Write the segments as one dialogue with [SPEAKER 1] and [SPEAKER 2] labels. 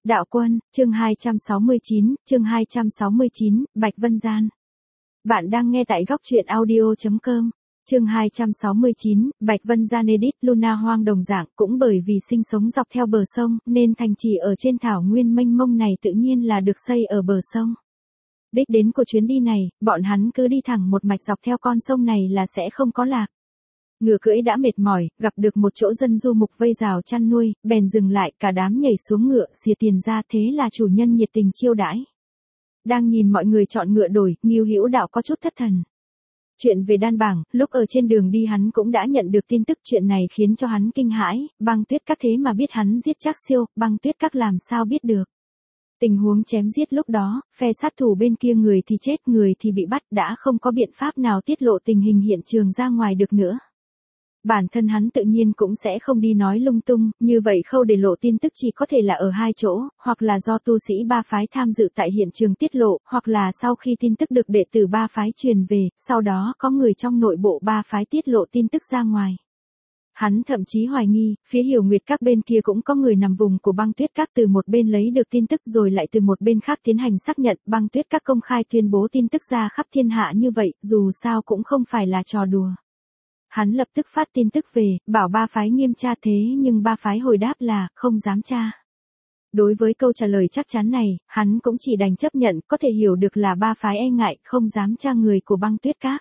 [SPEAKER 1] Đạo Quân, chương 269, Bạch Vân Gian. Bạn đang nghe tại góc truyện audio.com. Chương 269, Bạch Vân Gian edit. Luna hoang đồng dạng, cũng bởi vì sinh sống dọc theo bờ sông, nên thành trì ở trên thảo nguyên mênh mông này tự nhiên là được xây ở bờ sông. Đích đến của chuyến đi này, bọn hắn cứ đi thẳng một mạch dọc theo con sông này là sẽ không có lạc. Ngựa cưỡi đã mệt mỏi, gặp được một chỗ dân du mục vây rào chăn nuôi, bèn dừng lại, cả đám nhảy xuống ngựa, xìa tiền ra, thế là chủ nhân nhiệt tình chiêu đãi. Đang nhìn mọi người chọn ngựa đổi, Ngưu Hữu Đạo có chút thất thần. Chuyện về đan bảng, lúc ở trên đường đi hắn cũng đã nhận được tin tức, chuyện này khiến cho hắn kinh hãi. Băng Tuyết Các thế mà biết hắn giết Trác Siêu, Băng Tuyết Các làm sao biết được. Tình huống chém giết lúc đó, phe sát thủ bên kia người thì chết, người thì bị bắt, đã không có biện pháp nào tiết lộ tình hình hiện trường ra ngoài được nữa. Bản thân hắn tự nhiên cũng sẽ không đi nói lung tung, như vậy khâu để lộ tin tức chỉ có thể là ở hai chỗ, hoặc là do tu sĩ ba phái tham dự tại hiện trường tiết lộ, hoặc là sau khi tin tức được đệ tử ba phái truyền về, sau đó có người trong nội bộ ba phái tiết lộ tin tức ra ngoài. Hắn thậm chí hoài nghi, phía Hiểu Nguyệt Các bên kia cũng có người nằm vùng của Băng Tuyết Các từ một bên lấy được tin tức rồi lại từ một bên khác tiến hành xác nhận. Băng Tuyết Các công khai tuyên bố tin tức ra khắp thiên hạ như vậy, dù sao cũng không phải là trò đùa. Hắn lập tức phát tin tức về, bảo ba phái nghiêm tra, thế nhưng ba phái hồi đáp là, không dám tra. Đối với câu trả lời chắc chắn này, hắn cũng chỉ đành chấp nhận, có thể hiểu được là ba phái e ngại, không dám tra người của Băng Tuyết Các.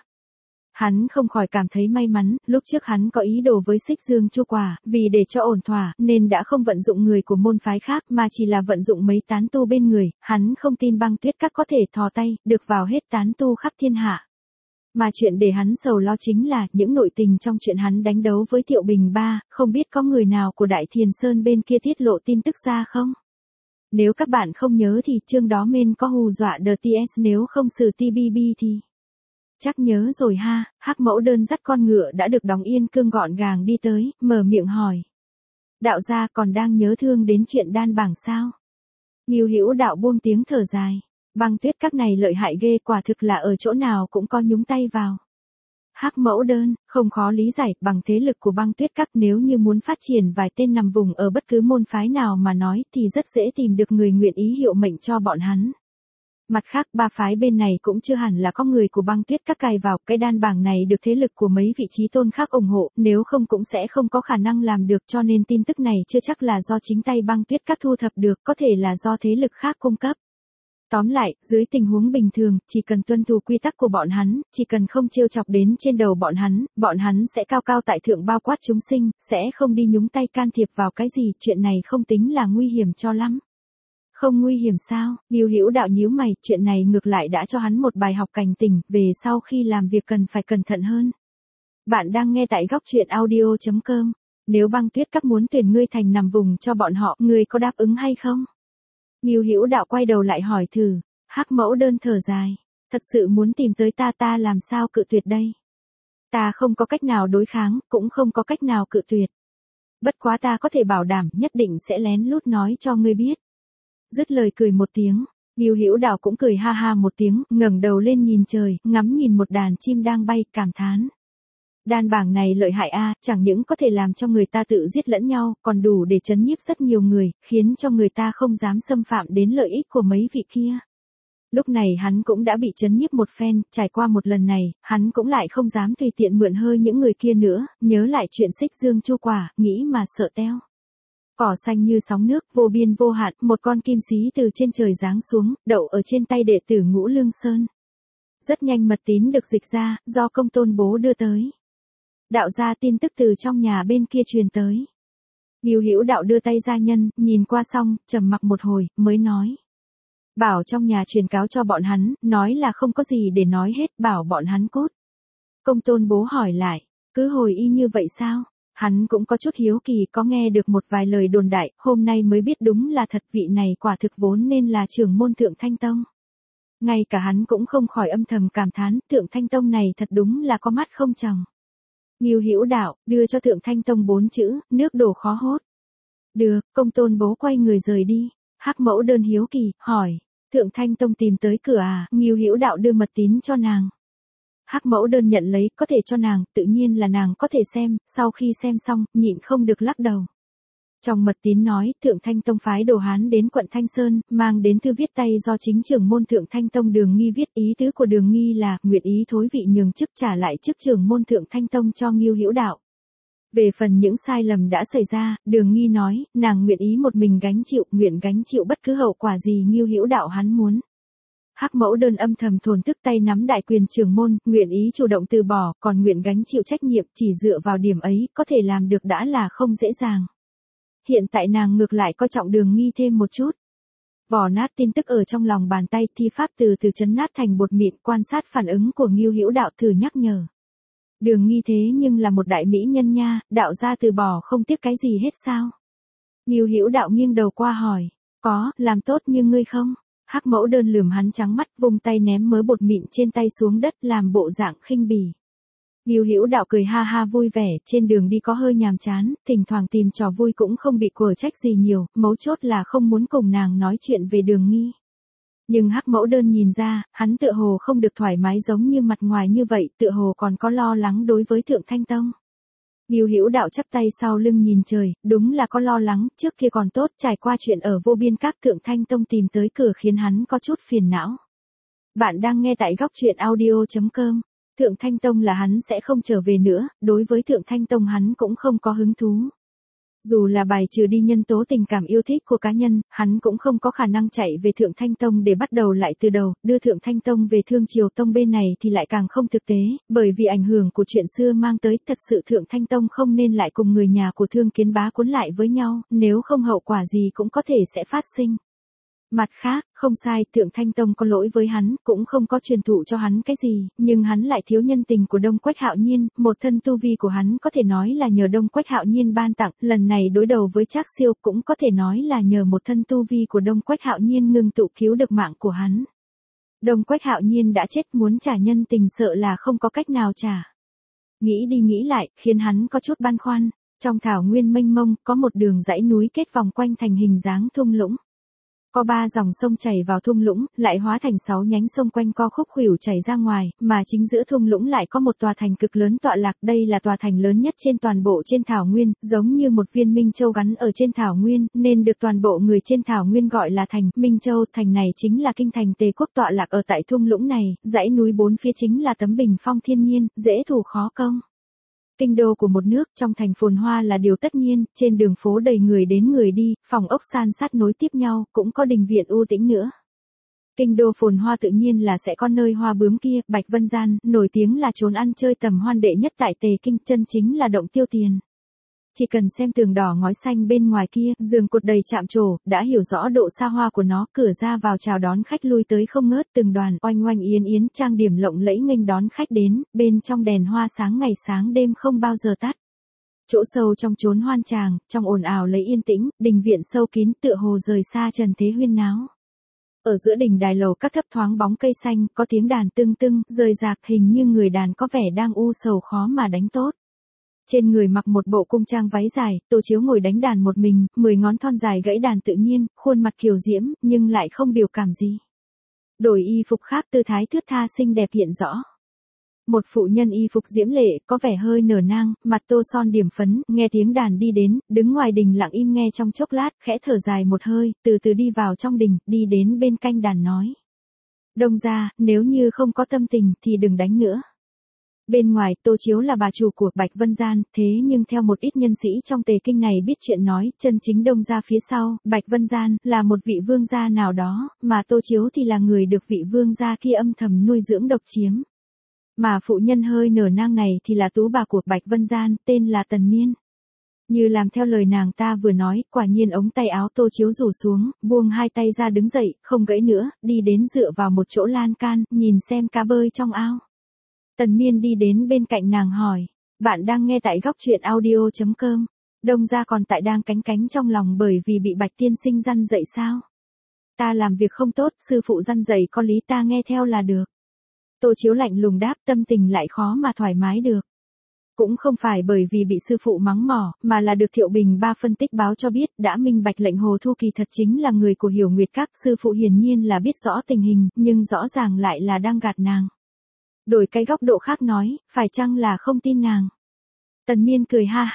[SPEAKER 1] Hắn không khỏi cảm thấy may mắn, lúc trước hắn có ý đồ với Xích Dương Chu Quả, vì để cho ổn thỏa, nên đã không vận dụng người của môn phái khác mà chỉ là vận dụng mấy tán tu bên người, hắn không tin Băng Tuyết Các có thể thò tay, được vào hết tán tu khắp thiên hạ. Mà chuyện để hắn sầu lo chính là, những nội tình trong chuyện hắn đánh đấu với Thiệu Bình Ba, không biết có người nào của Đại Thiền Sơn bên kia tiết lộ tin tức ra không? Nếu các bạn không nhớ thì chương đó men có hù dọa DTS, nếu không xử TBB thì... Chắc nhớ rồi ha. Hắc Mẫu Đơn dắt con ngựa đã được đóng yên cương gọn gàng đi tới, mở miệng hỏi. Đạo gia còn đang nhớ thương đến chuyện đan bảng sao? Ngưu Hữu Đạo buông tiếng thở dài. Băng Tuyết Các này lợi hại ghê, quả thực là ở chỗ nào cũng có nhúng tay vào. Hắc Mẫu Đơn, không khó lý giải, bằng thế lực của Băng Tuyết Các nếu như muốn phát triển vài tên nằm vùng ở bất cứ môn phái nào mà nói thì rất dễ tìm được người nguyện ý hiệu mệnh cho bọn hắn. Mặt khác, ba phái bên này cũng chưa hẳn là có người của Băng Tuyết Các cài vào, cái đan bảng này được thế lực của mấy vị trí tôn khác ủng hộ, nếu không cũng sẽ không có khả năng làm được, cho nên tin tức này chưa chắc là do chính tay Băng Tuyết Các thu thập được, có thể là do thế lực khác cung cấp. Tóm lại, dưới tình huống bình thường, chỉ cần tuân thủ quy tắc của bọn hắn, chỉ cần không trêu chọc đến trên đầu bọn hắn sẽ cao cao tại thượng bao quát chúng sinh, sẽ không đi nhúng tay can thiệp vào cái gì, chuyện này không tính là nguy hiểm cho lắm. Không nguy hiểm sao? Ngưu Hữu Đạo nhíu mày, chuyện này ngược lại đã cho hắn một bài học cảnh tỉnh, về sau khi làm việc cần phải cẩn thận hơn. Bạn đang nghe tại góc truyện audio.com. Nếu Băng Tuyết Các muốn tuyển ngươi thành nằm vùng cho bọn họ, ngươi có đáp ứng hay không? Ngưu Hữu Đạo quay đầu lại hỏi thử. Hắc Mẫu Đơn thở dài. Thật sự muốn tìm tới ta làm sao cự tuyệt đây? Ta không có cách nào đối kháng, cũng không có cách nào cự tuyệt. Bất quá ta có thể bảo đảm, nhất định sẽ lén lút nói cho ngươi biết. Dứt lời cười một tiếng, Ngưu Hữu Đạo cũng cười ha ha một tiếng, ngẩng đầu lên nhìn trời, ngắm nhìn một đàn chim đang bay, cảm thán. Đan bảng này lợi hại a, chẳng những có thể làm cho người ta tự giết lẫn nhau, còn đủ để trấn nhiếp rất nhiều người, khiến cho người ta không dám xâm phạm đến lợi ích của mấy vị kia. Lúc này hắn cũng đã bị trấn nhiếp một phen, trải qua một lần này, hắn cũng lại không dám tùy tiện mượn hơi những người kia nữa, nhớ lại chuyện Xích Dương Chu Quả, nghĩ mà sợ teo. Cỏ xanh như sóng nước, vô biên vô hạn, một con kim xí từ trên trời giáng xuống, đậu ở trên tay đệ tử Ngũ Lương Sơn. Rất nhanh mật tín được dịch ra, do Công Tôn Bố đưa tới. Đạo gia tin tức từ trong nhà bên kia truyền tới. Ngưu Hữu Đạo đưa tay gia nhân, nhìn qua xong, trầm mặc một hồi, mới nói. Bảo trong nhà truyền cáo cho bọn hắn, nói là không có gì để nói hết, bảo bọn hắn cút. Công Tôn Bố hỏi lại, cứ hồi y như vậy sao? Hắn cũng có chút hiếu kỳ, có nghe được một vài lời đồn đại, hôm nay mới biết đúng là thật, vị này quả thực vốn nên là trưởng môn Thượng Thanh Tông. Ngay cả hắn cũng không khỏi âm thầm cảm thán, Thượng Thanh Tông này thật đúng là có mắt không tròng. Ngưu Hữu Đạo, đưa cho Thượng Thanh Tông 4 chữ, nước đổ khó hốt. Được, Công Tôn Bố quay người rời đi. Hắc Mẫu Đơn hiếu kỳ, hỏi, Thượng Thanh Tông tìm tới cửa à? Ngưu Hữu Đạo đưa mật tín cho nàng. Hắc Mẫu Đơn nhận lấy, có thể cho nàng, tự nhiên là nàng có thể xem, sau khi xem xong, nhịn không được lắc đầu. Trong mật tín nói, Thượng Thanh Tông phái Đồ Hán đến quận Thanh Sơn, mang đến thư viết tay do chính trưởng môn Thượng Thanh Tông Đường Nghi viết, ý tứ của Đường Nghi là, nguyện ý thối vị nhường chức trả lại chức trưởng môn Thượng Thanh Tông cho Ngưu Hữu Đạo. Về phần những sai lầm đã xảy ra, Đường Nghi nói, nàng nguyện ý một mình gánh chịu, nguyện gánh chịu bất cứ hậu quả gì Ngưu Hữu Đạo hắn muốn. Hắc Mẫu Đơn âm thầm thổn thức, tay nắm đại quyền trưởng môn, nguyện ý chủ động từ bỏ, còn nguyện gánh chịu trách nhiệm, chỉ dựa vào điểm ấy, có thể làm được đã là không dễ dàng. Hiện tại nàng ngược lại coi trọng Đường Nghi thêm một chút. Vò nát tin tức ở trong lòng bàn tay, thi pháp từ từ chấn nát thành bột mịn, quan sát phản ứng của Ngưu Hữu Đạo thử nhắc nhở. Đường Nghi thế nhưng là một đại mỹ nhân nha, đạo gia từ bỏ không tiếc cái gì hết sao? Ngưu Hữu Đạo nghiêng đầu qua hỏi, có, làm tốt như ngươi không? Hắc Mẫu Đơn lườm hắn trắng mắt, vung tay ném mớ bột mịn trên tay xuống đất, làm bộ dạng khinh bỉ. Ngưu Hữu Đạo cười ha ha vui vẻ, trên đường đi có hơi nhàm chán, thỉnh thoảng tìm trò vui cũng không bị quở trách gì nhiều, mấu chốt là không muốn cùng nàng nói chuyện về Đường Nghi. Nhưng Hắc Mẫu Đơn nhìn ra, hắn tựa hồ không được thoải mái giống như mặt ngoài như vậy, tựa hồ còn có lo lắng đối với Thượng Thanh Tông. Ngưu Hữu Đạo chắp tay sau lưng nhìn trời, đúng là có lo lắng, trước kia còn tốt, trải qua chuyện ở Vô Biên Các, Thượng Thanh Tông tìm tới cửa khiến hắn có chút phiền não. Bạn đang nghe tại góc truyện audio.com. Thượng Thanh Tông là hắn sẽ không trở về nữa, đối với Thượng Thanh Tông hắn cũng không có hứng thú. Dù là bài trừ đi nhân tố tình cảm yêu thích của cá nhân, hắn cũng không có khả năng chạy về Thượng Thanh Tông để bắt đầu lại từ đầu, đưa Thượng Thanh Tông về Thương Triều Tông bên này thì lại càng không thực tế, bởi vì ảnh hưởng của chuyện xưa mang tới, thật sự Thượng Thanh Tông không nên lại cùng người nhà của Thương Kiến Bá cuốn lại với nhau, nếu không hậu quả gì cũng có thể sẽ phát sinh. Mặt khác, không sai, Thượng Thanh Tông có lỗi với hắn, cũng không có truyền thụ cho hắn cái gì, nhưng hắn lại thiếu nhân tình của Đông Quách Hạo Nhiên, một thân tu vi của hắn có thể nói là nhờ Đông Quách Hạo Nhiên ban tặng, lần này đối đầu với Trác Siêu cũng có thể nói là nhờ một thân tu vi của Đông Quách Hạo Nhiên ngừng tụ cứu được mạng của hắn. Đông Quách Hạo Nhiên đã chết, muốn trả nhân tình sợ là không có cách nào trả. Nghĩ đi nghĩ lại, khiến hắn có chút băn khoăn, trong thảo nguyên mênh mông, có một đường dãy núi kết vòng quanh thành hình dáng thung lũng. Có 3 dòng sông chảy vào thung lũng, lại hóa thành 6 nhánh sông quanh co khúc khuỷu chảy ra ngoài, mà chính giữa thung lũng lại có một tòa thành cực lớn tọa lạc, đây là tòa thành lớn nhất trên toàn bộ trên thảo nguyên, giống như một viên Minh Châu gắn ở trên thảo nguyên, nên được toàn bộ người trên thảo nguyên gọi là thành Minh Châu. Thành này chính là kinh thành Tề Quốc tọa lạc ở tại thung lũng này, dãy núi bốn phía chính là tấm bình phong thiên nhiên, dễ thủ khó công. Kinh đô của một nước, trong thành phồn hoa là điều tất nhiên, trên đường phố đầy người đến người đi, phòng ốc san sát nối tiếp nhau, cũng có đình viện u tĩnh nữa. Kinh đô phồn hoa tự nhiên là sẽ có nơi hoa bướm kia, Bạch Vân Gian, nổi tiếng là trốn ăn chơi tầm hoan đệ nhất tại Tề Kinh, chân chính là động tiêu tiền. Chỉ cần xem tường đỏ ngói xanh bên ngoài kia, giường cột đầy chạm trổ, đã hiểu rõ độ xa hoa của nó, cửa ra vào chào đón khách lui tới không ngớt, từng đoàn oanh oanh yến yến trang điểm lộng lẫy nghênh đón khách đến, bên trong đèn hoa sáng ngày sáng đêm không bao giờ tắt. Chỗ sâu trong chốn hoan tràng, trong ồn ào lấy yên tĩnh, đình viện sâu kín tựa hồ rời xa trần thế huyên náo. Ở giữa đỉnh đài lầu các thấp thoáng bóng cây xanh, có tiếng đàn tưng tưng, rời rạc, hình như người đàn có vẻ đang u sầu khó mà đánh tốt. Trên người mặc một bộ cung trang váy dài, Tô Chiếu ngồi đánh đàn một mình, 10 ngón thon dài gãy đàn tự nhiên, khuôn mặt kiều diễm, nhưng lại không biểu cảm gì. Đổi y phục khác, tư thái thướt tha xinh đẹp hiện rõ. Một phụ nhân y phục diễm lệ, có vẻ hơi nở nang, mặt tô son điểm phấn, nghe tiếng đàn đi đến, đứng ngoài đình lặng im nghe trong chốc lát, khẽ thở dài một hơi, từ từ đi vào trong đình, đi đến bên canh đàn nói. Đông gia, nếu như không có tâm tình thì đừng đánh nữa. Bên ngoài, Tô Chiếu là bà chủ của Bạch Vân Gian, thế nhưng theo một ít nhân sĩ trong Tề Kinh này biết chuyện nói, chân chính Đông gia phía sau, Bạch Vân Gian, là một vị vương gia nào đó, mà Tô Chiếu thì là người được vị vương gia kia âm thầm nuôi dưỡng độc chiếm. Mà phụ nhân hơi nở nang này thì là tú bà của Bạch Vân Gian, tên là Tần Miên. Như làm theo lời nàng ta vừa nói, quả nhiên ống tay áo Tô Chiếu rủ xuống, buông hai tay ra đứng dậy, không gãy nữa, đi đến dựa vào một chỗ lan can, nhìn xem cá bơi trong ao. Tần Miên đi đến bên cạnh nàng hỏi, bạn đang nghe tại góc truyện audio.com, Đông gia còn tại đang cánh cánh trong lòng bởi vì bị Bạch tiên sinh răn dạy sao? Ta làm việc không tốt, sư phụ răn dạy có lý ta nghe theo là được. Tô Chiếu lạnh lùng đáp, tâm tình lại khó mà thoải mái được. Cũng không phải bởi vì bị sư phụ mắng mỏ, mà là được Thiệu Bình ba phân tích báo cho biết, đã minh bạch lệnh Hồ Thu Kỳ thật chính là người của Hiểu Nguyệt Các, sư phụ hiển nhiên là biết rõ tình hình, nhưng rõ ràng lại là đang gạt nàng. Đổi cái góc độ khác nói, phải chăng là không tin nàng? Tần Miên cười ha ha,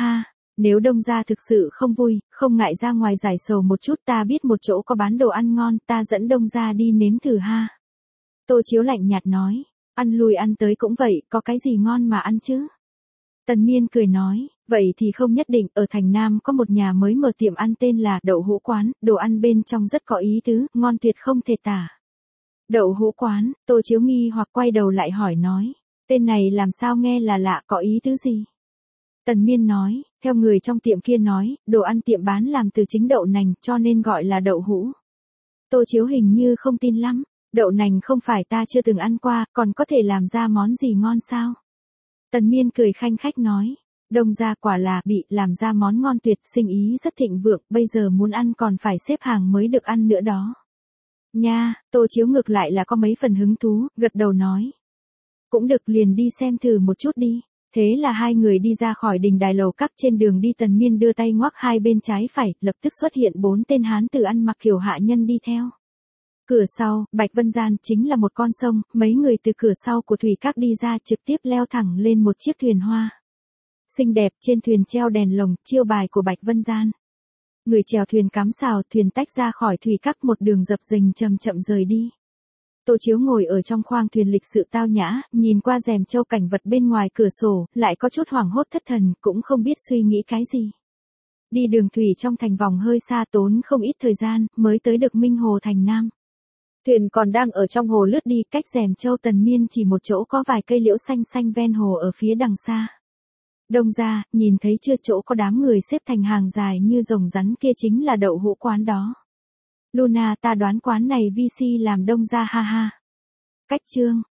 [SPEAKER 1] Nếu Đông gia thực sự không vui, không ngại ra ngoài giải sầu một chút, ta biết một chỗ có bán đồ ăn ngon, ta dẫn Đông gia đi nếm thử ha. Tô Chiếu lạnh nhạt nói, ăn lui ăn tới cũng vậy, có cái gì ngon mà ăn chứ? Tần Miên cười nói, vậy thì không nhất định, ở thành Nam có một nhà mới mở tiệm ăn tên là Đậu Hũ Quán, đồ ăn bên trong rất có ý tứ, ngon tuyệt không thể tả. Đậu Hũ Quán, Tô Chiếu nghi hoặc quay đầu lại hỏi nói, tên này làm sao nghe là lạ, có ý tứ gì? Tần Miên nói, theo người trong tiệm kia nói, đồ ăn tiệm bán làm từ chính đậu nành, cho nên gọi là đậu hũ. Tô Chiếu hình như không tin lắm, đậu nành không phải ta chưa từng ăn qua, còn có thể làm ra món gì ngon sao? Tần Miên cười khanh khách nói, Đông gia quả là bị làm ra món ngon tuyệt, sinh ý rất thịnh vượng, bây giờ muốn ăn còn phải xếp hàng mới được ăn nữa đó. Nha, Tô Chiếu ngược lại là có mấy phần hứng thú, gật đầu nói. Cũng được, liền đi xem thử một chút đi. Thế là hai người đi ra khỏi đình đài lầu các, trên đường đi Tần Miên đưa tay ngoắc hai bên trái phải, lập tức xuất hiện 4 tên hán tử ăn mặc kiểu hạ nhân đi theo. Cửa sau, Bạch Vân Gian chính là một con sông, mấy người từ cửa sau của thủy các đi ra trực tiếp leo thẳng lên một chiếc thuyền hoa. Xinh đẹp, trên thuyền treo đèn lồng, chiêu bài của Bạch Vân Gian. Người chèo thuyền cắm sào, thuyền tách ra khỏi thủy các, một đường dập dềnh chậm chậm rời đi. Tô Chiếu ngồi ở trong khoang thuyền lịch sự tao nhã, nhìn qua rèm châu cảnh vật bên ngoài cửa sổ, lại có chút hoảng hốt thất thần, cũng không biết suy nghĩ cái gì. Đi đường thủy trong thành vòng hơi xa, tốn không ít thời gian, mới tới được Minh Hồ thành Nam. Thuyền còn đang ở trong hồ lướt đi, cách rèm châu Tần Miên chỉ một chỗ có vài cây liễu xanh xanh ven hồ ở phía đằng xa. Đông gia, nhìn thấy chưa, chỗ có đám người xếp thành hàng dài như rồng rắn kia chính là Đậu Hũ Quán đó. Luna, ta đoán quán này VC làm Đông gia ha ha. Cách chương